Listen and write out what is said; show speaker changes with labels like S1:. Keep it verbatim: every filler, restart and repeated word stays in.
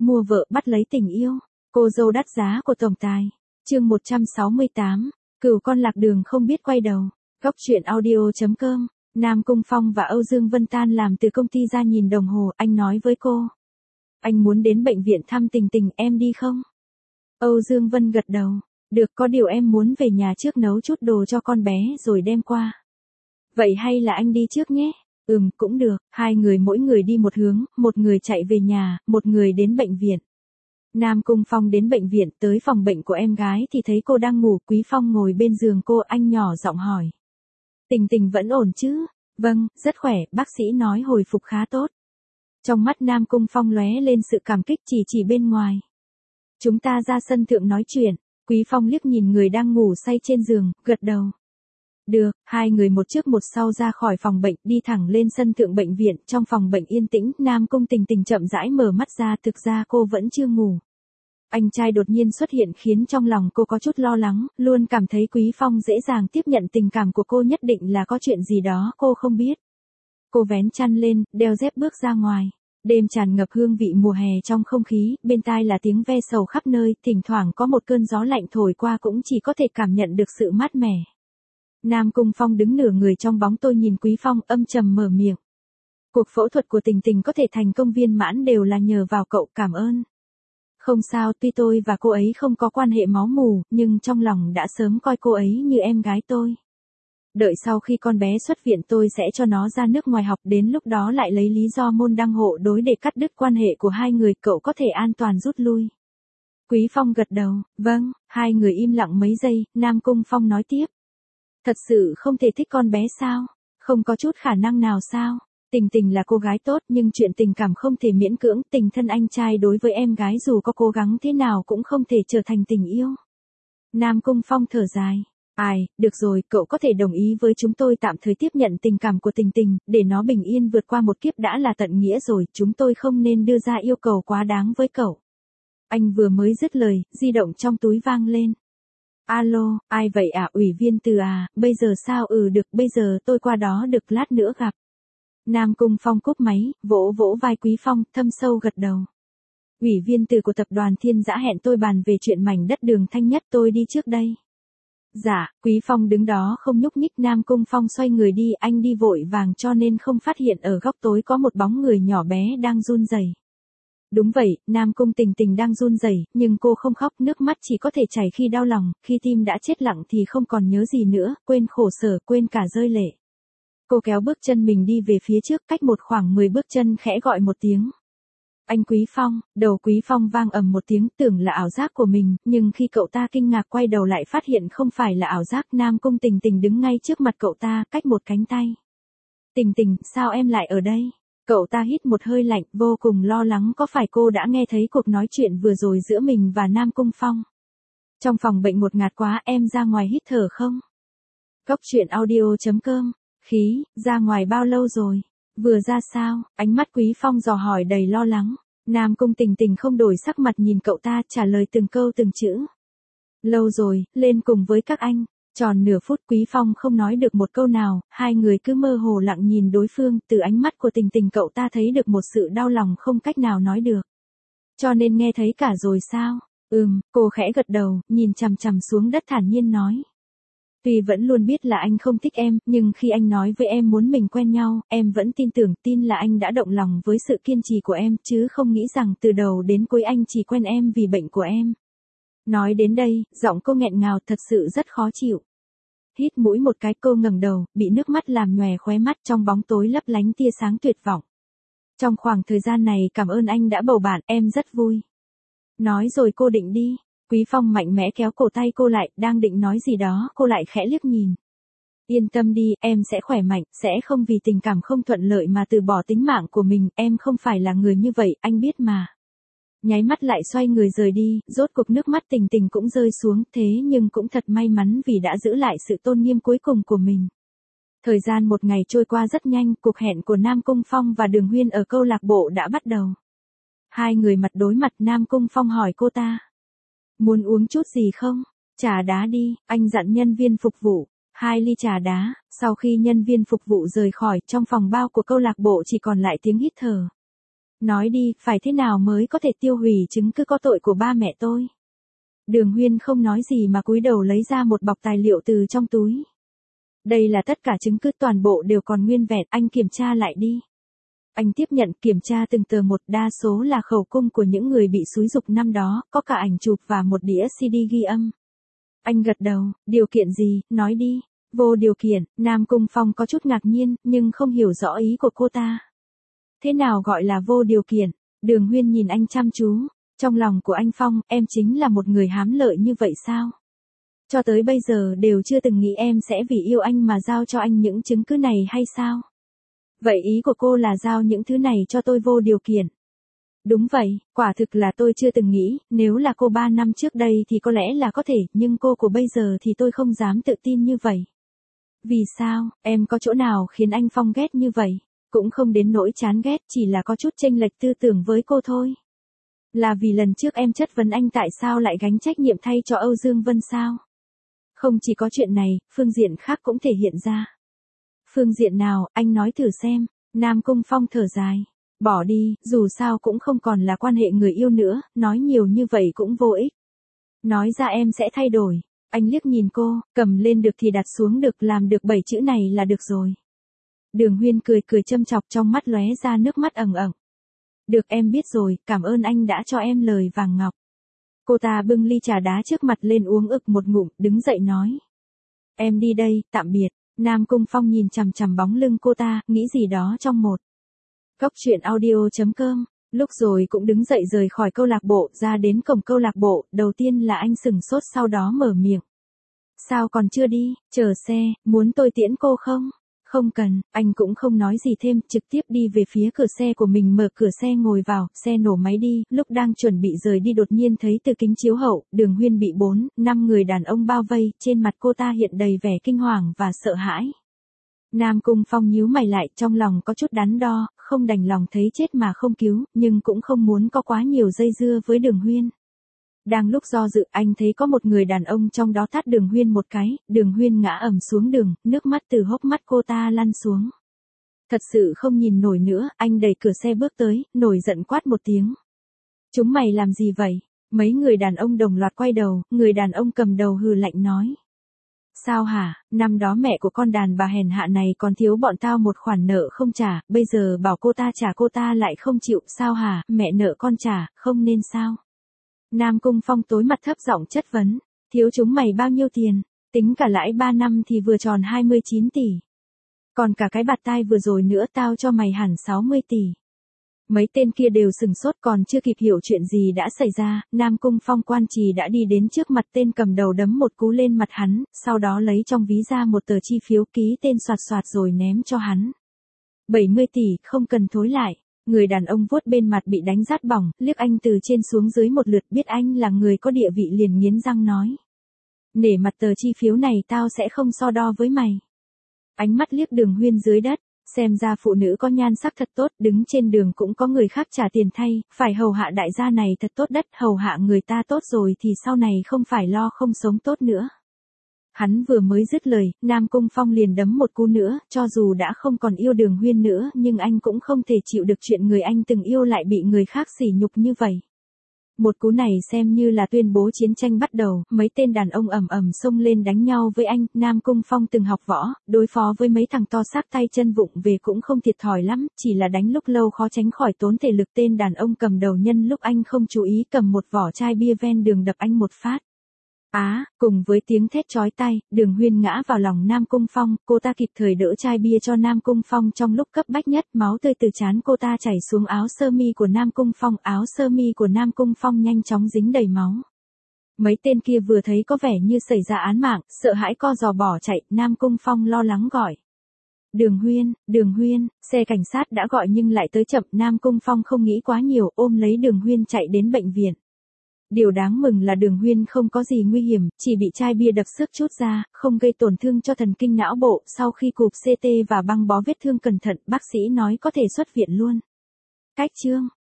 S1: mua vợ bắt lấy tình yêu. Cô dâu đắt giá của tổng tài. Chương một trăm sáu mươi tám, cừu con lạc đường không biết quay đầu. Góc truyện audio.com. Nam Cung Phong và Âu Dương Vân tan làm từ công ty ra nhìn đồng hồ, anh nói với cô. Anh muốn đến bệnh viện thăm Tình Tình, em đi không? Âu Dương Vân gật đầu. Được, có điều em muốn về nhà trước nấu chút đồ cho con bé rồi đem qua. Vậy hay là anh đi trước nhé? Ừm, cũng được. Hai người mỗi người đi một hướng, một người chạy về nhà, một người đến bệnh viện. Nam Cung Phong đến bệnh viện, tới phòng bệnh của em gái thì thấy cô đang ngủ. Quý Phong ngồi bên giường cô, anh nhỏ giọng hỏi. Tình Tình vẫn ổn chứ? Vâng, rất khỏe, bác sĩ nói hồi phục khá tốt. Trong mắt Nam Cung Phong lóe lên sự cảm kích, chỉ chỉ bên ngoài. Chúng ta ra sân thượng nói chuyện. Quý Phong liếc nhìn người đang ngủ say trên giường, gật đầu. Được, hai người một trước một sau ra khỏi phòng bệnh, đi thẳng lên sân thượng bệnh viện. Trong phòng bệnh yên tĩnh, Nam Cung Tình Tình chậm rãi mở mắt ra, thực ra cô vẫn chưa ngủ. Anh trai đột nhiên xuất hiện khiến trong lòng cô có chút lo lắng, luôn cảm thấy Quý Phong dễ dàng tiếp nhận tình cảm của cô, nhất định là có chuyện gì đó cô không biết. Cô vén chăn lên, đeo dép bước ra ngoài. Đêm tràn ngập hương vị mùa hè trong không khí, bên tai là tiếng ve sầu khắp nơi, thỉnh thoảng có một cơn gió lạnh thổi qua cũng chỉ có thể cảm nhận được sự mát mẻ. Nam Cung Phong đứng nửa người trong bóng tôi nhìn Quý Phong, âm trầm mở miệng. Cuộc phẫu thuật của Tình Tình có thể thành công viên mãn đều là nhờ vào cậu, cảm ơn. Không sao, tuy tôi và cô ấy không có quan hệ máu mủ, nhưng trong lòng đã sớm coi cô ấy như em gái tôi. Đợi sau khi con bé xuất viện tôi sẽ cho nó ra nước ngoài học, đến lúc đó lại lấy lý do môn đăng hộ đối để cắt đứt quan hệ của hai người, cậu có thể an toàn rút lui. Quý Phong gật đầu, vâng, hai người im lặng mấy giây, Nam Cung Phong nói tiếp. Thật sự không thể thích con bé sao? Không có chút khả năng nào sao? Tình Tình là cô gái tốt nhưng chuyện tình cảm không thể miễn cưỡng, tình thân anh trai đối với em gái dù có cố gắng thế nào cũng không thể trở thành tình yêu. Nam Cung Phong thở dài. Ai, được rồi, cậu có thể đồng ý với chúng tôi tạm thời tiếp nhận tình cảm của Tình Tình, để nó bình yên vượt qua một kiếp đã là tận nghĩa rồi, chúng tôi không nên đưa ra yêu cầu quá đáng với cậu. Anh vừa mới dứt lời, di động trong túi vang lên. Alo, ai vậy à, Ủy viên Từ à, bây giờ sao? Ừ được, bây giờ tôi qua đó được, lát nữa gặp. Nam Cung Phong cúp máy, vỗ vỗ vai Quý Phong, thâm sâu gật đầu. Ủy viên Từ của tập đoàn Thiên Dã hẹn tôi bàn về chuyện mảnh đất Đường Thanh Nhất, tôi đi trước đây. Dạ, Quý Phong đứng đó không nhúc nhích. Nam Cung Phong xoay người đi, anh đi vội vàng cho nên không phát hiện ở góc tối có một bóng người nhỏ bé đang run rẩy. Đúng vậy, Nam Cung Tình Tình đang run rẩy, nhưng cô không khóc, nước mắt chỉ có thể chảy khi đau lòng, khi tim đã chết lặng thì không còn nhớ gì nữa, quên khổ sở, quên cả rơi lệ. Cô kéo bước chân mình đi về phía trước, cách một khoảng mười bước chân khẽ gọi một tiếng. Anh Quý Phong, đầu Quý Phong vang ầm một tiếng, tưởng là ảo giác của mình, nhưng khi cậu ta kinh ngạc quay đầu lại phát hiện không phải là ảo giác, Nam Cung Tình Tình đứng ngay trước mặt cậu ta, cách một cánh tay. Tình Tình, sao em lại ở đây? Cậu ta hít một hơi lạnh, vô cùng lo lắng có phải cô đã nghe thấy cuộc nói chuyện vừa rồi giữa mình và Nam Cung Phong. Trong phòng bệnh một ngạt quá, em ra ngoài hít thở không? Góc truyện audio.com. Khí, ra ngoài bao lâu rồi? Vừa ra sao? Ánh mắt Quý Phong dò hỏi đầy lo lắng. Nam Cung Tình Tình không đổi sắc mặt nhìn cậu ta, trả lời từng câu từng chữ. Lâu rồi, lên cùng với các anh. Tròn nửa phút Quý Phong không nói được một câu nào, hai người cứ mơ hồ lặng nhìn đối phương, từ ánh mắt của Tình Tình cậu ta thấy được một sự đau lòng không cách nào nói được. Cho nên nghe thấy cả rồi sao? Ừm, cô khẽ gật đầu, nhìn chằm chằm xuống đất thản nhiên nói. Tuy vẫn luôn biết là anh không thích em, nhưng khi anh nói với em muốn mình quen nhau, em vẫn tin tưởng, tin là anh đã động lòng với sự kiên trì của em, chứ không nghĩ rằng từ đầu đến cuối anh chỉ quen em vì bệnh của em. Nói đến đây, giọng cô nghẹn ngào, thật sự rất khó chịu. Hít mũi một cái, cô ngẩng đầu, bị nước mắt làm nhòe khóe mắt, trong bóng tối lấp lánh tia sáng tuyệt vọng. Trong khoảng thời gian này cảm ơn anh đã bầu bạn, em rất vui. Nói rồi cô định đi. Quý Phong mạnh mẽ kéo cổ tay cô lại, đang định nói gì đó, cô lại khẽ liếc nhìn. Yên tâm đi, em sẽ khỏe mạnh, sẽ không vì tình cảm không thuận lợi mà từ bỏ tính mạng của mình, em không phải là người như vậy, anh biết mà. Nháy mắt lại xoay người rời đi, rốt cuộc nước mắt Tình Tình cũng rơi xuống, thế nhưng cũng thật may mắn vì đã giữ lại sự tôn nghiêm cuối cùng của mình. Thời gian một ngày trôi qua rất nhanh, cuộc hẹn của Nam Cung Phong và Đường Huyên ở câu lạc bộ đã bắt đầu. Hai người mặt đối mặt, Nam Cung Phong hỏi cô ta. Muốn uống chút gì không? Trà đá đi, anh dặn nhân viên phục vụ. Hai ly trà đá, sau khi nhân viên phục vụ rời khỏi, trong phòng bao của câu lạc bộ chỉ còn lại tiếng hít thở. Nói đi, phải thế nào mới có thể tiêu hủy chứng cứ có tội của ba mẹ tôi? Đường Huyên không nói gì mà cúi đầu lấy ra một bọc tài liệu từ trong túi. Đây là tất cả chứng cứ, toàn bộ đều còn nguyên vẹn, anh kiểm tra lại đi. Anh tiếp nhận kiểm tra từng tờ một, đa số là khẩu cung của những người bị xúi giục năm đó, có cả ảnh chụp và một đĩa xê đê ghi âm. Anh gật đầu, điều kiện gì, nói đi. Vô điều kiện, Nam Cung Phong có chút ngạc nhiên, nhưng không hiểu rõ ý của cô ta. Thế nào gọi là vô điều kiện? Đường Huyên nhìn anh chăm chú. Trong lòng của anh Phong, em chính là một người hám lợi như vậy sao? Cho tới bây giờ đều chưa từng nghĩ em sẽ vì yêu anh mà giao cho anh những chứng cứ này hay sao? Vậy ý của cô là giao những thứ này cho tôi vô điều kiện. Đúng vậy, quả thực là tôi chưa từng nghĩ, nếu là cô ba năm trước đây thì có lẽ là có thể, nhưng cô của bây giờ thì tôi không dám tự tin như vậy. Vì sao, em có chỗ nào khiến anh Phong ghét như vậy? Cũng không đến nỗi chán ghét, chỉ là có chút chênh lệch tư tưởng với cô thôi. Là vì lần trước em chất vấn anh tại sao lại gánh trách nhiệm thay cho Âu Dương Vân sao? Không chỉ có chuyện này, phương diện khác cũng thể hiện ra. Phương diện nào, anh nói thử xem. Nam Cung Phong thở dài. Bỏ đi, dù sao cũng không còn là quan hệ người yêu nữa, nói nhiều như vậy cũng vô ích. Nói ra em sẽ thay đổi. Anh liếc nhìn cô, cầm lên được thì đặt xuống được, làm được bảy chữ này là được rồi. Đường Huyên cười cười châm chọc, trong mắt lóe ra nước mắt ẩn ẩn. Được, em biết rồi, cảm ơn anh đã cho em lời vàng ngọc. Cô ta bưng ly trà đá trước mặt lên uống ực một ngụm, đứng dậy nói. Em đi đây, tạm biệt. Nam Cung Phong nhìn chằm chằm bóng lưng cô ta, nghĩ gì đó trong một. Cốc truyện audio chấm com. Lúc rồi cũng đứng dậy rời khỏi câu lạc bộ, ra đến cổng câu lạc bộ, đầu tiên là anh sừng sốt, sau đó mở miệng. Sao còn chưa đi, chờ xe, muốn tôi tiễn cô không? Không cần, anh cũng không nói gì thêm, trực tiếp đi về phía cửa xe của mình, mở cửa xe ngồi vào, xe nổ máy đi, lúc đang chuẩn bị rời đi đột nhiên thấy từ kính chiếu hậu, Đường Huyên bị bốn, năm người đàn ông bao vây, trên mặt cô ta hiện đầy vẻ kinh hoàng và sợ hãi. Nam Cung Phong nhíu mày lại, trong lòng có chút đắn đo, không đành lòng thấy chết mà không cứu, nhưng cũng không muốn có quá nhiều dây dưa với Đường Huyên. Đang lúc do dự, anh thấy có một người đàn ông trong đó tát Đường Huyên một cái, Đường Huyên ngã ầm xuống đường, nước mắt từ hốc mắt cô ta lăn xuống. Thật sự không nhìn nổi nữa, anh đẩy cửa xe bước tới, nổi giận quát một tiếng. Chúng mày làm gì vậy? Mấy người đàn ông đồng loạt quay đầu, người đàn ông cầm đầu hừ lạnh nói. Sao hả, năm đó mẹ của con đàn bà hèn hạ này còn thiếu bọn tao một khoản nợ không trả, bây giờ bảo cô ta trả cô ta lại không chịu, sao hả, mẹ nợ con trả, không nên sao? Nam Cung Phong tối mặt thấp giọng chất vấn, thiếu chúng mày bao nhiêu tiền, tính cả lãi ba năm thì vừa tròn hai mươi chín tỷ. Còn cả cái bạt tai vừa rồi nữa tao cho mày hẳn sáu mươi tỷ. Mấy tên kia đều sừng sốt, còn chưa kịp hiểu chuyện gì đã xảy ra, Nam Cung Phong quan trì đã đi đến trước mặt tên cầm đầu đấm một cú lên mặt hắn, sau đó lấy trong ví ra một tờ chi phiếu ký tên soạt soạt rồi ném cho hắn. bảy mươi tỷ, không cần thối lại. Người đàn ông vuốt bên mặt bị đánh rát bỏng, liếc anh từ trên xuống dưới một lượt, biết anh là người có địa vị liền nghiến răng nói. Nể mặt tờ chi phiếu này tao sẽ không so đo với mày. Ánh mắt liếc Đường Huyên dưới đất, xem ra phụ nữ có nhan sắc thật tốt, đứng trên đường cũng có người khác trả tiền thay, phải hầu hạ đại gia này thật tốt đất, hầu hạ người ta tốt rồi thì sau này không phải lo không sống tốt nữa. Hắn vừa mới dứt lời, Nam Cung Phong liền đấm một cú nữa, cho dù đã không còn yêu Đường Huyên nữa nhưng anh cũng không thể chịu được chuyện người anh từng yêu lại bị người khác sỉ nhục như vậy. Một cú này xem như là tuyên bố chiến tranh bắt đầu, mấy tên đàn ông ầm ầm xông lên đánh nhau với anh, Nam Cung Phong từng học võ, đối phó với mấy thằng to xác tay chân vụng về cũng không thiệt thòi lắm, chỉ là đánh lúc lâu khó tránh khỏi tốn thể lực. Tên đàn ông cầm đầu nhân lúc anh không chú ý cầm một vỏ chai bia ven đường đập anh một phát. Á, à, cùng với tiếng thét chói tai, Đường Huyên ngã vào lòng Nam Cung Phong, cô ta kịp thời đỡ chai bia cho Nam Cung Phong trong lúc cấp bách nhất, máu tươi từ trán cô ta chảy xuống áo sơ mi của Nam Cung Phong, áo sơ mi của Nam Cung Phong nhanh chóng dính đầy máu. Mấy tên kia vừa thấy có vẻ như xảy ra án mạng, sợ hãi co giò bỏ chạy, Nam Cung Phong lo lắng gọi. Đường Huyên, Đường Huyên, xe cảnh sát đã gọi nhưng lại tới chậm, Nam Cung Phong không nghĩ quá nhiều, ôm lấy Đường Huyên chạy đến bệnh viện. Điều đáng mừng là Đường Huyên không có gì nguy hiểm, chỉ bị chai bia đập xước chút ra, không gây tổn thương cho thần kinh não bộ, sau khi chụp xê tê và băng bó vết thương cẩn thận, bác sĩ nói có thể xuất viện luôn. Cách chương